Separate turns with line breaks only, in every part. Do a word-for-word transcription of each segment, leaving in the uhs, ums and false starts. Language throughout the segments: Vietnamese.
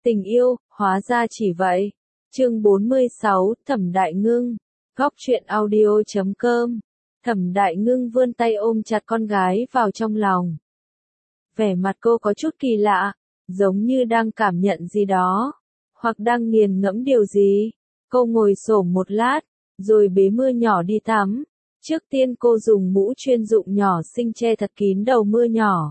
Tình yêu, hóa ra chỉ vậy. Chương bốn mươi sáu, Thẩm Đại Ngưng. Góc truyện audio chấm com. Thẩm Đại Ngưng vươn tay ôm chặt con gái vào trong lòng. Vẻ mặt cô có chút kỳ lạ, giống như đang cảm nhận gì đó, hoặc đang nghiền ngẫm điều gì. Cô ngồi xổm một lát, rồi bế Mưa Nhỏ đi tắm. Trước tiên cô dùng mũ chuyên dụng nhỏ xinh che thật kín đầu Mưa Nhỏ.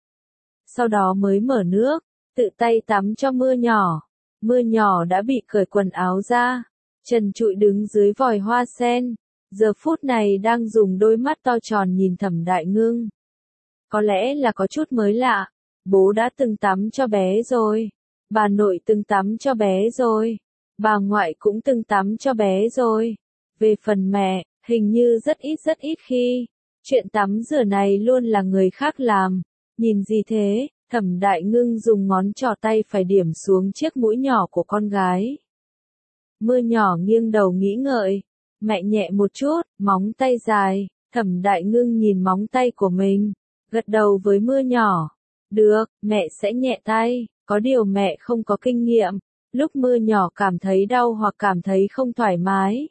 Sau đó mới mở nước, tự tay tắm cho Mưa Nhỏ. Mưa Nhỏ đã bị cởi quần áo ra, trần trụi đứng dưới vòi hoa sen, giờ phút này đang dùng đôi mắt to tròn nhìn Thẩm Đại Ngưng. Có lẽ là có chút mới lạ, bố đã từng tắm cho bé rồi, bà nội từng tắm cho bé rồi, bà ngoại cũng từng tắm cho bé rồi. Về phần mẹ, hình như rất ít rất ít khi, chuyện tắm rửa này luôn là người khác làm. Nhìn gì thế? Thẩm Đại Ngưng dùng ngón trỏ tay phải điểm xuống chiếc mũi nhỏ của con gái. Mưa Nhỏ nghiêng đầu nghĩ ngợi, mẹ nhẹ một chút, móng tay dài. Thẩm Đại Ngưng nhìn móng tay của mình, gật đầu với Mưa Nhỏ. Được, mẹ sẽ nhẹ tay, có điều mẹ không có kinh nghiệm, lúc Mưa Nhỏ cảm thấy đau hoặc cảm thấy không thoải mái.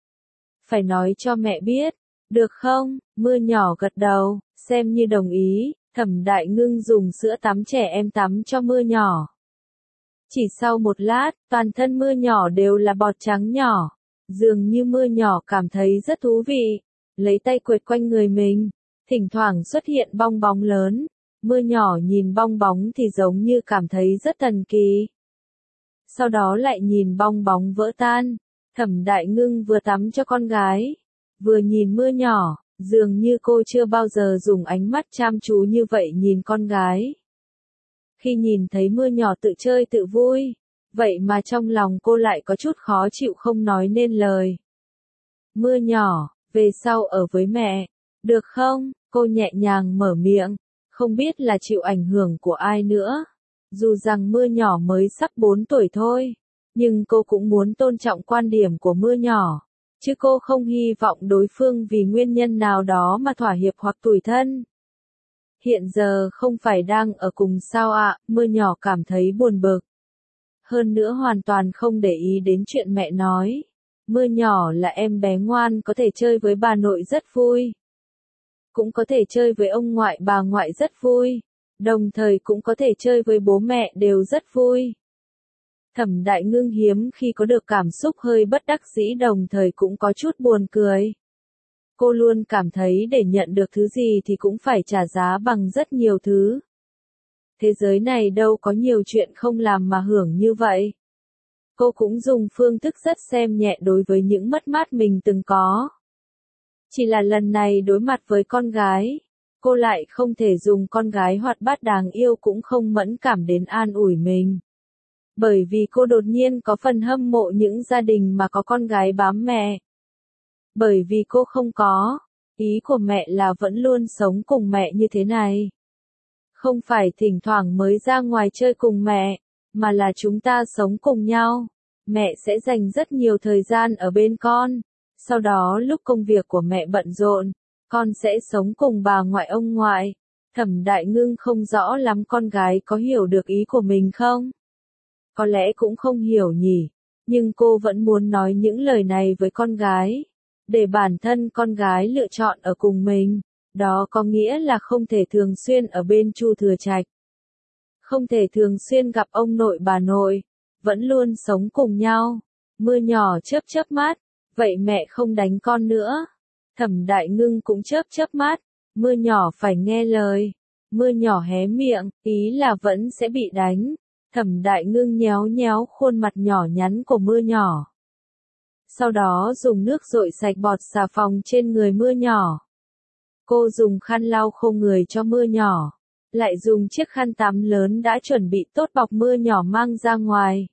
Phải nói cho mẹ biết, được không? Mưa Nhỏ gật đầu, xem như đồng ý. Thẩm Đại Ngưng dùng sữa tắm trẻ em tắm cho Mưa Nhỏ. Chỉ sau một lát, toàn thân Mưa Nhỏ đều là bọt trắng nhỏ. Dường như Mưa Nhỏ cảm thấy rất thú vị. Lấy tay quệt quanh người mình. Thỉnh thoảng xuất hiện bong bóng lớn. Mưa Nhỏ nhìn bong bóng thì giống như cảm thấy rất thần kỳ. Sau đó lại nhìn bong bóng vỡ tan. Thẩm Đại Ngưng vừa tắm cho con gái, vừa nhìn Mưa Nhỏ. Dường như cô chưa bao giờ dùng ánh mắt chăm chú như vậy nhìn con gái. Khi nhìn thấy Mưa Nhỏ tự chơi tự vui, vậy mà trong lòng cô lại có chút khó chịu không nói nên lời. Mưa Nhỏ, về sau ở với mẹ, được không? Cô nhẹ nhàng mở miệng, không biết là chịu ảnh hưởng của ai nữa. Dù rằng Mưa Nhỏ mới sắp bốn tuổi thôi, nhưng cô cũng muốn tôn trọng quan điểm của Mưa Nhỏ. Chứ cô không hy vọng đối phương vì nguyên nhân nào đó mà thỏa hiệp hoặc tủi thân. Hiện giờ không phải đang ở cùng sao ạ? Mưa Nhỏ cảm thấy buồn bực. Hơn nữa hoàn toàn không để ý đến chuyện mẹ nói. Mưa Nhỏ là em bé ngoan, có thể chơi với bà nội rất vui. Cũng có thể chơi với ông ngoại bà ngoại rất vui. Đồng thời cũng có thể chơi với bố mẹ đều rất vui. Thẩm Đại Ngưng hiếm khi có được cảm xúc hơi bất đắc dĩ, đồng thời cũng có chút buồn cười. Cô luôn cảm thấy để nhận được thứ gì thì cũng phải trả giá bằng rất nhiều thứ. Thế giới này đâu có nhiều chuyện không làm mà hưởng như vậy. Cô cũng dùng phương thức rất xem nhẹ đối với những mất mát mình từng có. Chỉ là lần này đối mặt với con gái, cô lại không thể dùng con gái hoạt bát đáng yêu cũng không mẫn cảm đến an ủi mình. Bởi vì cô đột nhiên có phần hâm mộ những gia đình mà có con gái bám mẹ. Bởi vì cô không có, ý của mẹ là vẫn luôn sống cùng mẹ như thế này. Không phải thỉnh thoảng mới ra ngoài chơi cùng mẹ, mà là chúng ta sống cùng nhau. Mẹ sẽ dành rất nhiều thời gian ở bên con. Sau đó lúc công việc của mẹ bận rộn, con sẽ sống cùng bà ngoại ông ngoại. Thẩm Đại Ngưng không rõ lắm con gái có hiểu được ý của mình không? Có lẽ cũng không hiểu nhỉ, nhưng cô vẫn muốn nói những lời này với con gái, để bản thân con gái lựa chọn ở cùng mình, đó có nghĩa là không thể thường xuyên ở bên Chu Thừa Trạch. Không thể thường xuyên gặp ông nội bà nội, vẫn luôn sống cùng nhau. Mưa Nhỏ chớp chớp mắt, vậy mẹ không đánh con nữa. Thẩm Đại Ngưng cũng chớp chớp mắt, Mưa Nhỏ phải nghe lời. Mưa Nhỏ hé miệng, ý là vẫn sẽ bị đánh. Thẩm Đại Ngưng nhéo nhéo khuôn mặt nhỏ nhắn của Mưa Nhỏ. Sau đó dùng nước dội sạch bọt xà phòng trên người Mưa Nhỏ. Cô dùng khăn lau khô người cho Mưa Nhỏ, lại dùng chiếc khăn tắm lớn đã chuẩn bị tốt bọc Mưa Nhỏ mang ra ngoài.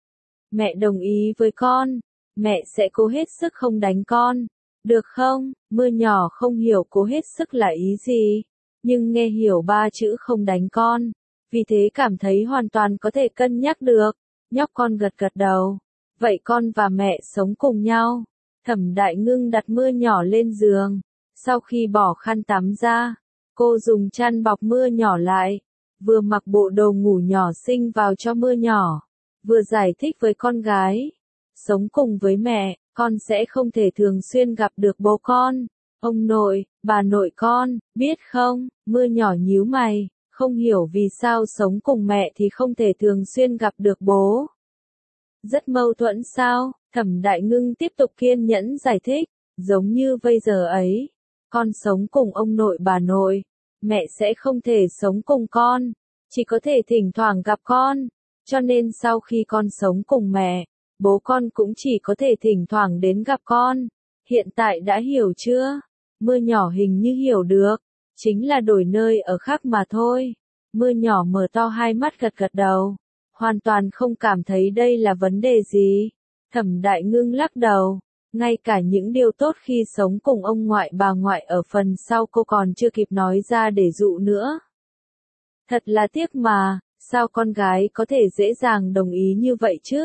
Mẹ đồng ý với con, mẹ sẽ cố hết sức không đánh con, được không? Mưa Nhỏ không hiểu cố hết sức là ý gì, nhưng nghe hiểu ba chữ không đánh con. Vì thế cảm thấy hoàn toàn có thể cân nhắc được. Nhóc con gật gật đầu. Vậy con và mẹ sống cùng nhau. Thẩm Đại Ngưng đặt Mưa Nhỏ lên giường. Sau khi bỏ khăn tắm ra, cô dùng chăn bọc Mưa Nhỏ lại. Vừa mặc bộ đồ ngủ nhỏ xinh vào cho Mưa Nhỏ. vừa giải thích với con gái. Sống cùng với mẹ, con sẽ không thể thường xuyên gặp được bố con. Ông nội, bà nội con, biết không? Mưa nhỏ nhíu mày, không hiểu vì sao sống cùng mẹ thì không thể thường xuyên gặp được bố. Rất mâu thuẫn sao? Thẩm Đại Ngưng tiếp tục kiên nhẫn giải thích, giống như bây giờ ấy, con sống cùng ông nội bà nội, mẹ sẽ không thể sống cùng con, chỉ có thể thỉnh thoảng gặp con, cho nên sau khi con sống cùng mẹ, bố con cũng chỉ có thể thỉnh thoảng đến gặp con. Hiện tại đã hiểu chưa? Mưa nhỏ hình như hiểu được, chính là đổi nơi ở khác mà thôi. Mưa nhỏ mở to hai mắt gật gật đầu, hoàn toàn không cảm thấy đây là vấn đề gì. Thẩm Đại Ngưng lắc đầu, ngay cả những điều tốt khi sống cùng ông ngoại bà ngoại ở phần sau cô còn chưa kịp nói ra để dụ nữa. Thật là tiếc mà, sao con gái có thể dễ dàng đồng ý như vậy chứ?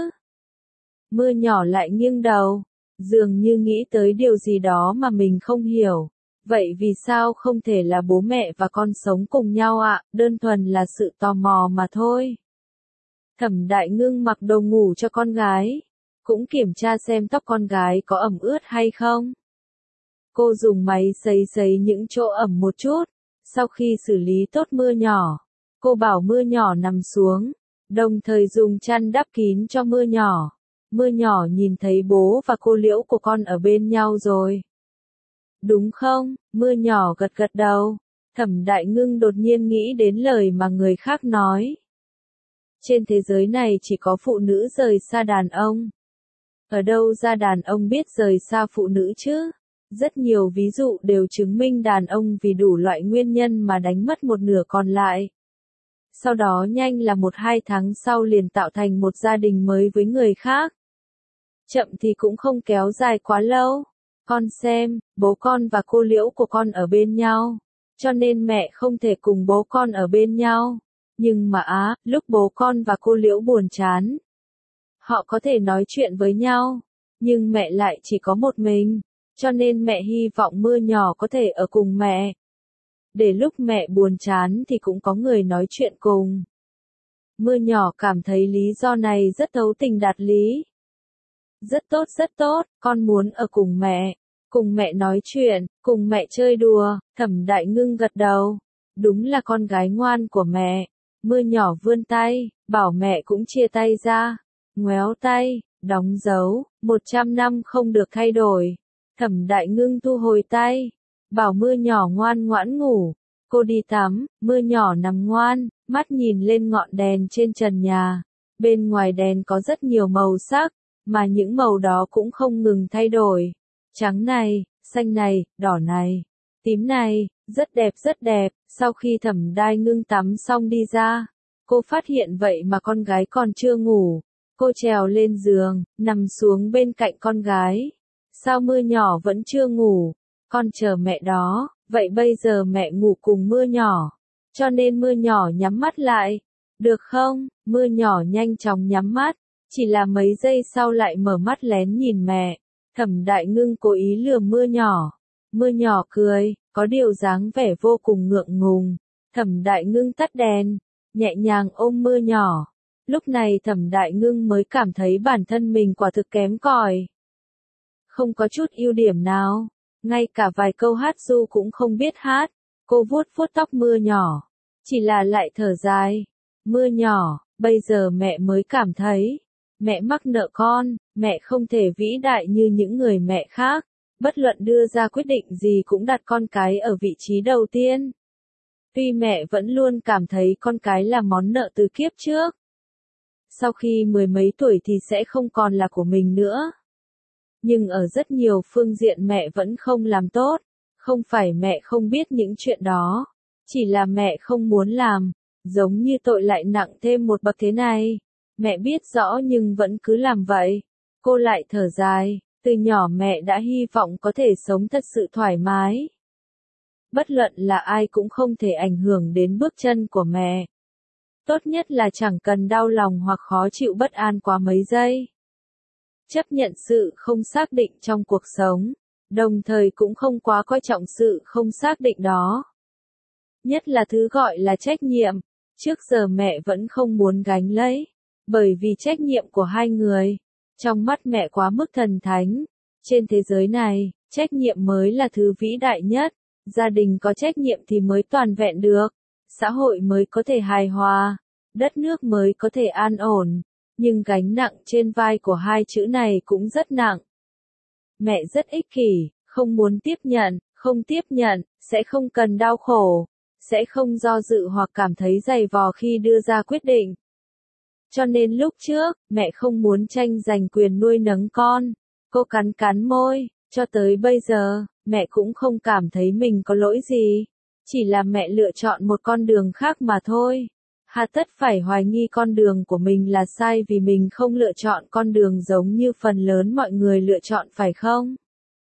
Mưa nhỏ lại nghiêng đầu, dường như nghĩ tới điều gì đó mà mình không hiểu. Vậy vì sao không thể là bố mẹ và con sống cùng nhau ạ? Đơn thuần là sự tò mò mà thôi. Thẩm Đại Ngưng mặc đồ ngủ cho con gái, cũng kiểm tra xem tóc con gái có ẩm ướt hay không. Cô dùng máy sấy sấy những chỗ ẩm một chút, sau khi xử lý tốt mưa nhỏ, cô bảo mưa nhỏ nằm xuống, đồng thời dùng chăn đắp kín cho mưa nhỏ. Mưa nhỏ nhìn thấy bố và cô Liễu của con ở bên nhau rồi. Đúng không? Mưa nhỏ gật gật đầu. Thẩm Đại Ngưng đột nhiên nghĩ đến lời mà người khác nói. Trên thế giới này chỉ có phụ nữ rời xa đàn ông. Ở đâu ra đàn ông biết rời xa phụ nữ chứ? Rất nhiều ví dụ đều chứng minh đàn ông vì đủ loại nguyên nhân mà đánh mất một nửa còn lại. Sau đó nhanh là một hai tháng sau liền tạo thành một gia đình mới với người khác. Chậm thì cũng không kéo dài quá lâu. Con xem, bố con và cô Liễu của con ở bên nhau, cho nên mẹ không thể cùng bố con ở bên nhau. Nhưng mà á, lúc bố con và cô Liễu buồn chán, họ có thể nói chuyện với nhau, nhưng mẹ lại chỉ có một mình, cho nên mẹ hy vọng mưa nhỏ có thể ở cùng mẹ. Để lúc mẹ buồn chán thì cũng có người nói chuyện cùng. Mưa nhỏ cảm thấy lý do này rất thấu tình đạt lý. Rất tốt rất tốt, con muốn ở cùng mẹ, cùng mẹ nói chuyện, cùng mẹ chơi đùa. Thẩm Đại Ngưng gật đầu, đúng là con gái ngoan của mẹ. Mưa nhỏ vươn tay, bảo mẹ cũng chia tay ra, ngoéo tay, đóng dấu, một trăm năm không được thay đổi. Thẩm Đại Ngưng thu hồi tay, bảo mưa nhỏ ngoan ngoãn ngủ. Cô đi tắm, mưa nhỏ nằm ngoan, mắt nhìn lên ngọn đèn trên trần nhà. Bên ngoài đèn có rất nhiều màu sắc, mà những màu đó cũng không ngừng thay đổi. Trắng này, xanh này, đỏ này, tím này, rất đẹp rất đẹp. Sau khi Thẩm Đại Ngưng tắm xong đi ra, cô phát hiện vậy mà con gái còn chưa ngủ. Cô trèo lên giường, nằm xuống bên cạnh con gái. Sao mưa nhỏ vẫn chưa ngủ? Con chờ mẹ đó. Vậy bây giờ mẹ ngủ cùng mưa nhỏ, cho nên mưa nhỏ nhắm mắt lại. Được không? Mưa nhỏ nhanh chóng nhắm mắt, chỉ là mấy giây sau lại mở mắt lén nhìn mẹ. Thẩm Đại Ngưng cố ý lừa mưa nhỏ. Mưa nhỏ cười, có điều dáng vẻ vô cùng ngượng ngùng. Thẩm Đại Ngưng tắt đèn, nhẹ nhàng ôm mưa nhỏ. Lúc này Thẩm Đại Ngưng mới cảm thấy bản thân mình quả thực kém cỏi. Không có chút ưu điểm nào. Ngay cả vài câu hát ru cũng không biết hát. Cô vuốt vuốt tóc mưa nhỏ, chỉ là lại thở dài. Mưa nhỏ, bây giờ mẹ mới cảm thấy, mẹ mắc nợ con, mẹ không thể vĩ đại như những người mẹ khác. Bất luận đưa ra quyết định gì cũng đặt con cái ở vị trí đầu tiên. Tuy mẹ vẫn luôn cảm thấy con cái là món nợ từ kiếp trước. Sau khi mười mấy tuổi thì sẽ không còn là của mình nữa. Nhưng ở rất nhiều phương diện mẹ vẫn không làm tốt, không phải mẹ không biết những chuyện đó, chỉ là mẹ không muốn làm, giống như tội lại nặng thêm một bậc thế này. Mẹ biết rõ nhưng vẫn cứ làm vậy. Cô lại thở dài, từ nhỏ mẹ đã hy vọng có thể sống thật sự thoải mái. Bất luận là ai cũng không thể ảnh hưởng đến bước chân của mẹ. Tốt nhất là chẳng cần đau lòng hoặc khó chịu bất an quá mấy giây. Chấp nhận sự không xác định trong cuộc sống, đồng thời cũng không quá coi trọng sự không xác định đó. Nhất là thứ gọi là trách nhiệm, trước giờ mẹ vẫn không muốn gánh lấy. Bởi vì trách nhiệm của hai người, trong mắt mẹ quá mức thần thánh. Trên thế giới này, trách nhiệm mới là thứ vĩ đại nhất. Gia đình có trách nhiệm thì mới toàn vẹn được. Xã hội mới có thể hài hòa. Đất nước mới có thể an ổn. Nhưng gánh nặng trên vai của hai chữ này cũng rất nặng. Mẹ rất ích kỷ, không muốn tiếp nhận, không tiếp nhận, sẽ không cần đau khổ, sẽ không do dự hoặc cảm thấy dày vò khi đưa ra quyết định. Cho nên lúc trước, mẹ không muốn tranh giành quyền nuôi nấng con. Cô cắn cắn môi, cho tới bây giờ, mẹ cũng không cảm thấy mình có lỗi gì. Chỉ là mẹ lựa chọn một con đường khác mà thôi. Hà tất phải hoài nghi con đường của mình là sai vì mình không lựa chọn con đường giống như phần lớn mọi người lựa chọn phải không?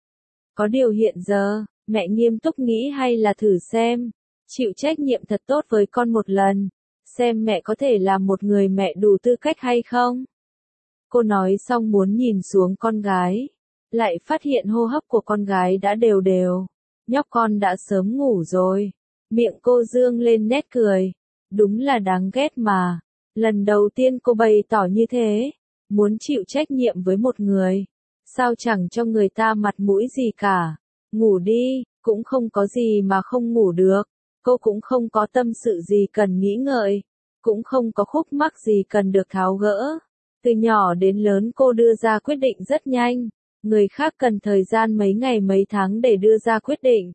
Có điều hiện giờ, mẹ nghiêm túc nghĩ hay là thử xem, chịu trách nhiệm thật tốt với con một lần, xem mẹ có thể là một người mẹ đủ tư cách hay không? Cô nói xong muốn nhìn xuống con gái, lại phát hiện hô hấp của con gái đã đều đều, nhóc con đã sớm ngủ rồi, miệng cô dương lên nét cười. Đúng là đáng ghét mà. Lần đầu tiên cô bày tỏ như thế. Muốn chịu trách nhiệm với một người. Sao chẳng cho người ta mặt mũi gì cả. Ngủ đi, cũng không có gì mà không ngủ được. Cô cũng không có tâm sự gì cần nghĩ ngợi. Cũng không có khúc mắc gì cần được tháo gỡ. Từ nhỏ đến lớn cô đưa ra quyết định rất nhanh. Người khác cần thời gian mấy ngày mấy tháng để đưa ra quyết định.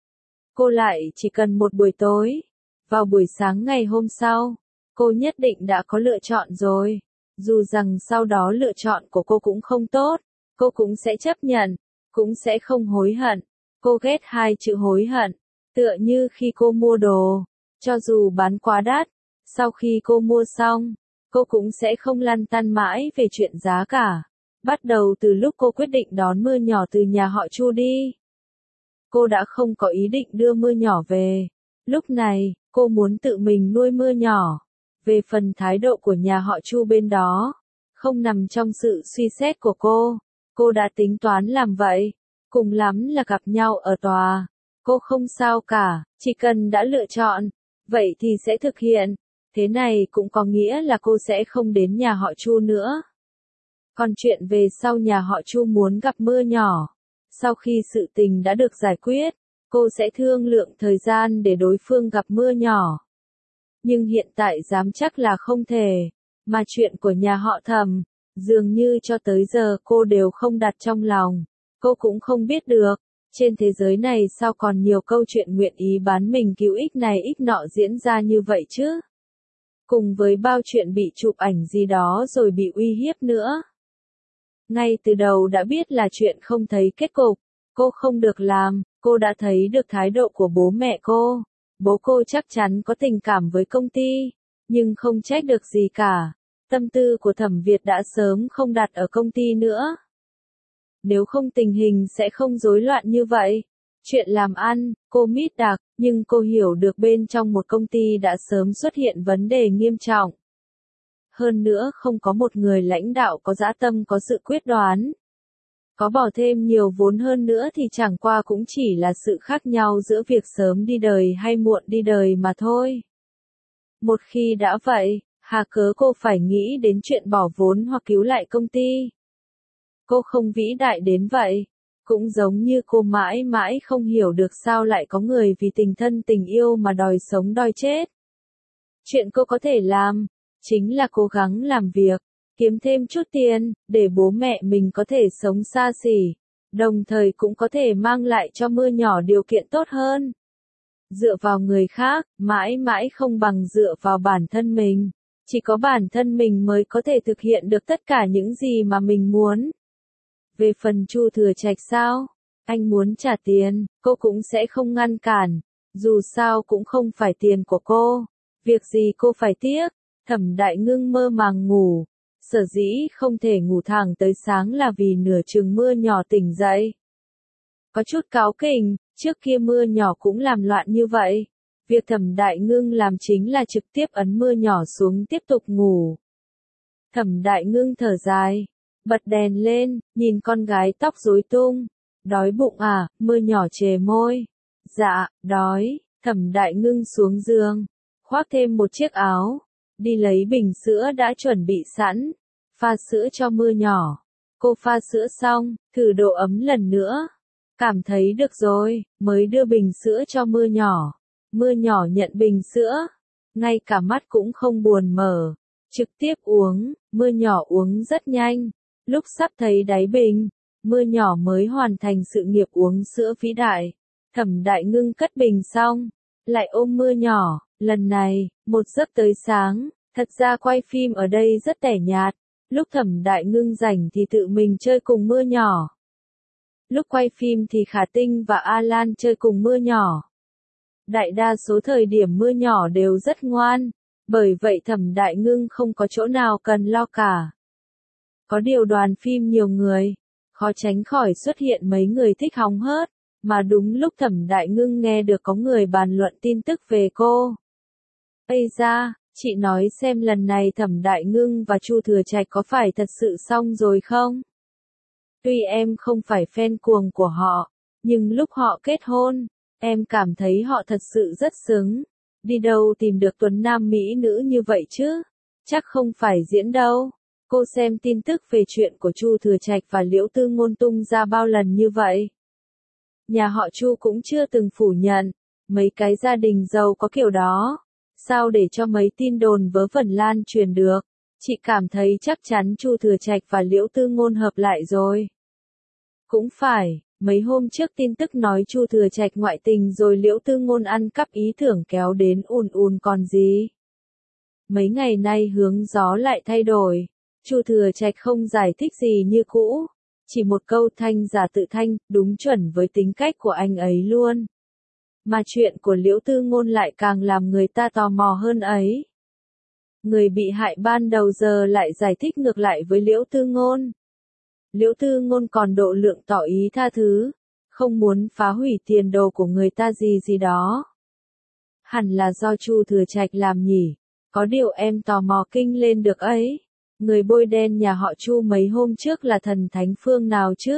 Cô lại chỉ cần một buổi tối. Vào buổi sáng ngày hôm sau, cô nhất định đã có lựa chọn rồi. Dù rằng sau đó lựa chọn của cô cũng không tốt, cô cũng sẽ chấp nhận, cũng sẽ không hối hận. Cô ghét hai chữ hối hận, tựa như khi cô mua đồ, cho dù bán quá đắt, sau khi cô mua xong, cô cũng sẽ không lăn tăn mãi về chuyện giá cả. Bắt đầu từ lúc cô quyết định đón mưa nhỏ từ nhà họ Chu đi. Cô đã không có ý định đưa mưa nhỏ về. Lúc này, cô muốn tự mình nuôi mưa nhỏ. Về phần thái độ của nhà họ Chu bên đó, không nằm trong sự suy xét của cô. Cô đã tính toán làm vậy. Cùng lắm là gặp nhau ở tòa. Cô không sao cả, chỉ cần đã lựa chọn, vậy thì sẽ thực hiện. Thế này cũng có nghĩa là cô sẽ không đến nhà họ Chu nữa. Còn chuyện về sau nhà họ Chu muốn gặp mưa nhỏ. Sau khi sự tình đã được giải quyết, cô sẽ thương lượng thời gian để đối phương gặp mưa nhỏ. Nhưng hiện tại dám chắc là không thể. Mà chuyện của nhà họ Thẩm, dường như cho tới giờ cô đều không đặt trong lòng. Cô cũng không biết được, trên thế giới này sao còn nhiều câu chuyện nguyện ý bán mình cứu ích này ích nọ diễn ra như vậy chứ. Cùng với bao chuyện bị chụp ảnh gì đó rồi bị uy hiếp nữa. Ngay từ đầu đã biết là chuyện không thấy kết cục, cô không được làm, cô đã thấy được thái độ của bố mẹ cô. Bố cô chắc chắn có tình cảm với công ty, nhưng không trách được gì cả. Tâm tư của Thẩm Việt đã sớm không đặt ở công ty nữa. Nếu không tình hình sẽ không rối loạn như vậy. Chuyện làm ăn, cô mít đặc, nhưng cô hiểu được bên trong một công ty đã sớm xuất hiện vấn đề nghiêm trọng. Hơn nữa không có một người lãnh đạo có dã tâm có sự quyết đoán. Có bỏ thêm nhiều vốn hơn nữa thì chẳng qua cũng chỉ là sự khác nhau giữa việc sớm đi đời hay muộn đi đời mà thôi. Một khi đã vậy, hà cớ cô phải nghĩ đến chuyện bỏ vốn hoặc cứu lại công ty. Cô không vĩ đại đến vậy. Cũng giống như cô mãi mãi không hiểu được sao lại có người vì tình thân tình yêu mà đòi sống đòi chết. Chuyện cô có thể làm, chính là cố gắng làm việc, kiếm thêm chút tiền, để bố mẹ mình có thể sống xa xỉ, đồng thời cũng có thể mang lại cho mưa nhỏ điều kiện tốt hơn. Dựa vào người khác, mãi mãi không bằng dựa vào bản thân mình. Chỉ có bản thân mình mới có thể thực hiện được tất cả những gì mà mình muốn. Về phần Chu Thừa Trạch sao? Anh muốn trả tiền, cô cũng sẽ không ngăn cản. Dù sao cũng không phải tiền của cô. Việc gì cô phải tiếc? Thẩm Đại Ngưng mơ màng ngủ. Sở dĩ không thể ngủ thẳng tới sáng là vì nửa chừng mưa nhỏ tỉnh dậy. Có chút cáu kỉnh, trước kia mưa nhỏ cũng làm loạn như vậy. Việc Thẩm Đại Ngưng làm chính là trực tiếp ấn mưa nhỏ xuống tiếp tục ngủ. Thẩm Đại Ngưng thở dài, bật đèn lên, nhìn con gái tóc rối tung. Đói bụng à? Mưa nhỏ chề môi. Dạ, đói. Thẩm Đại Ngưng xuống giường, khoác thêm một chiếc áo. Đi lấy bình sữa đã chuẩn bị sẵn. Pha sữa cho mưa nhỏ. Cô pha sữa xong, thử độ ấm lần nữa. Cảm thấy được rồi, mới đưa bình sữa cho mưa nhỏ. Mưa nhỏ nhận bình sữa. Ngay cả mắt cũng không buồn mở. Trực tiếp uống, mưa nhỏ uống rất nhanh. Lúc sắp thấy đáy bình, mưa nhỏ mới hoàn thành sự nghiệp uống sữa vĩ đại. Thẩm Đại Ngưng cất bình xong, lại ôm mưa nhỏ, lần này, một giấc tới sáng, thật ra quay phim ở đây rất tẻ nhạt. Lúc Thẩm Đại Ngưng rảnh thì tự mình chơi cùng mưa nhỏ. Lúc quay phim thì Khả Tinh và Alan chơi cùng mưa nhỏ. Đại đa số thời điểm mưa nhỏ đều rất ngoan, bởi vậy Thẩm Đại Ngưng không có chỗ nào cần lo cả. Có điều đoàn phim nhiều người, khó tránh khỏi xuất hiện mấy người thích hóng hớt, mà đúng lúc Thẩm Đại Ngưng nghe được có người bàn luận tin tức về cô. Ây da, chị nói xem lần này Thẩm Đại Ngưng và Chu Thừa Trạch có phải thật sự xong rồi không? Tuy em không phải fan cuồng của họ, nhưng lúc họ kết hôn, em cảm thấy họ thật sự rất xứng. Đi đâu tìm được tuấn nam mỹ nữ như vậy chứ? Chắc không phải diễn đâu. Cô xem tin tức về chuyện của Chu Thừa Trạch và Liễu Tư Ngôn tung ra bao lần như vậy. Nhà họ Chu cũng chưa từng phủ nhận, mấy cái gia đình giàu có kiểu đó. Sao để cho mấy tin đồn vớ vẩn lan truyền được? Chị cảm thấy chắc chắn Chu Thừa Trạch và Liễu Tư Ngôn hợp lại rồi. Cũng phải, mấy hôm trước tin tức nói Chu Thừa Trạch ngoại tình rồi Liễu Tư Ngôn ăn cắp ý tưởng kéo đến ùn ùn còn gì. Mấy ngày nay hướng gió lại thay đổi. Chu Thừa Trạch không giải thích gì như cũ, chỉ một câu thanh giả tự thanh, đúng chuẩn với tính cách của anh ấy luôn. Mà chuyện của Liễu Tư Ngôn lại càng làm người ta tò mò hơn ấy. Người bị hại ban đầu giờ lại giải thích ngược lại với Liễu Tư Ngôn. Liễu Tư Ngôn còn độ lượng tỏ ý tha thứ, không muốn phá hủy tiền đồ của người ta gì gì đó. Hẳn là do Chu Thừa Trạch làm nhỉ, có điều em tò mò kinh lên được ấy. Người bôi đen nhà họ Chu mấy hôm trước là thần thánh phương nào chứ?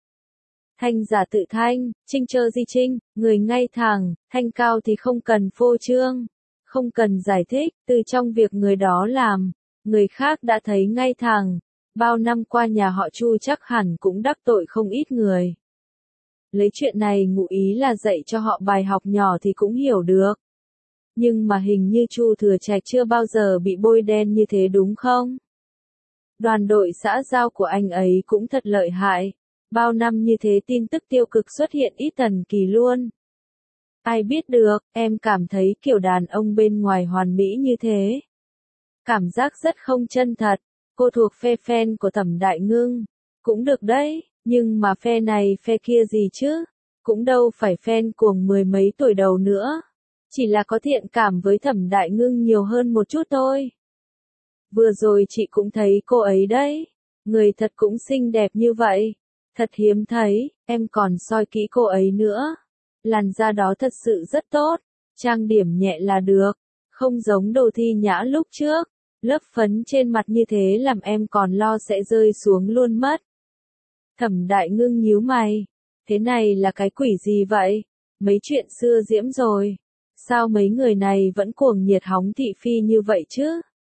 Thanh giả tự thanh, trinh chơ di trinh, người ngay thẳng, thanh cao thì không cần phô trương, không cần giải thích, từ trong việc người đó làm, người khác đã thấy ngay thẳng. Bao năm qua nhà họ Chu chắc hẳn cũng đắc tội không ít người. Lấy chuyện này ngụ ý là dạy cho họ bài học nhỏ thì cũng hiểu được. Nhưng mà hình như Chu Thừa Trạch chưa bao giờ bị bôi đen như thế đúng không? Đoàn đội xã giao của anh ấy cũng thật lợi hại. Bao năm như thế tin tức tiêu cực xuất hiện ít thần kỳ luôn. Ai biết được, em cảm thấy kiểu đàn ông bên ngoài hoàn mỹ như thế. Cảm giác rất không chân thật. Cô thuộc phe fan của Thẩm Đại Ngưng. Cũng được đấy, nhưng mà phe này phe kia gì chứ? Cũng đâu phải fan cuồng mười mấy tuổi đầu nữa. Chỉ là có thiện cảm với Thẩm Đại Ngưng nhiều hơn một chút thôi. Vừa rồi chị cũng thấy cô ấy đấy. Người thật cũng xinh đẹp như vậy. Thật hiếm thấy, em còn soi kỹ cô ấy nữa. Làn da đó thật sự rất tốt. Trang điểm nhẹ là được. Không giống Đồ Thi Nhã lúc trước. Lớp phấn trên mặt như thế làm em còn lo sẽ rơi xuống luôn mất. Thẩm Đại Ngưng nhíu mày. Thế này là cái quỷ gì vậy? Mấy chuyện xưa diễm rồi. Sao mấy người này vẫn cuồng nhiệt hóng thị phi như vậy chứ?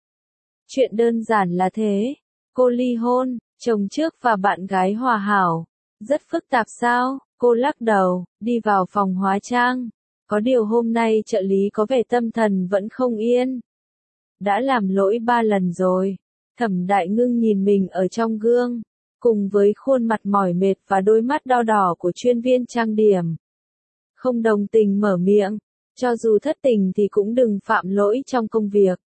Chuyện đơn giản là thế. Cô ly hôn, chồng trước và bạn gái hòa hảo. Rất phức tạp sao? Cô lắc đầu, đi vào phòng hóa trang. Có điều hôm nay trợ lý có vẻ tâm thần vẫn không yên. Đã làm lỗi ba lần rồi. Thẩm Đại Ngưng nhìn mình ở trong gương, cùng với khuôn mặt mỏi mệt và đôi mắt đau đỏ của chuyên viên trang điểm. Không đồng tình mở miệng, cho dù thất tình thì cũng đừng phạm lỗi trong công việc.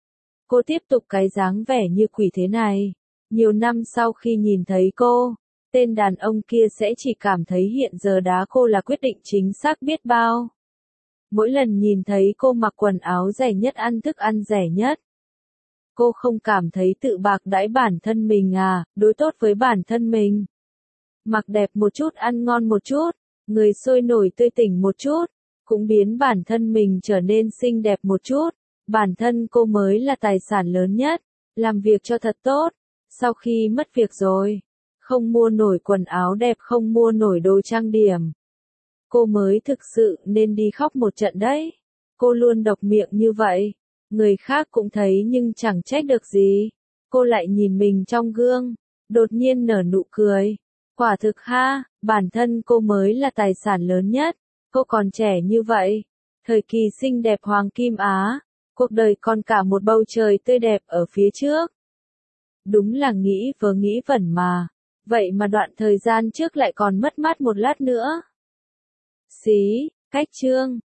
Cô tiếp tục cái dáng vẻ như quỷ thế này. Nhiều năm sau khi nhìn thấy cô, tên đàn ông kia sẽ chỉ cảm thấy hiện giờ đá cô là quyết định chính xác biết bao. Mỗi lần nhìn thấy cô mặc quần áo rẻ nhất ăn thức ăn rẻ nhất. Cô không cảm thấy tự bạc đãi bản thân mình à, đối tốt với bản thân mình. Mặc đẹp một chút ăn ngon một chút, người sôi nổi tươi tỉnh một chút, cũng biến bản thân mình trở nên xinh đẹp một chút. Bản thân cô mới là tài sản lớn nhất, làm việc cho thật tốt. Sau khi mất việc rồi, không mua nổi quần áo đẹp không mua nổi đồ trang điểm. Cô mới thực sự nên đi khóc một trận đấy. Cô luôn độc miệng như vậy. Người khác cũng thấy nhưng chẳng trách được gì. Cô lại nhìn mình trong gương, đột nhiên nở nụ cười. Quả thực ha, bản thân cô mới là tài sản lớn nhất. Cô còn trẻ như vậy, thời kỳ xinh đẹp Hoàng Kim Á, cuộc đời còn cả một bầu trời tươi đẹp ở phía trước. Đúng là nghĩ vớ nghĩ vẩn mà, vậy mà đoạn thời gian trước lại còn mất mát một lát nữa. Xí, cách chương.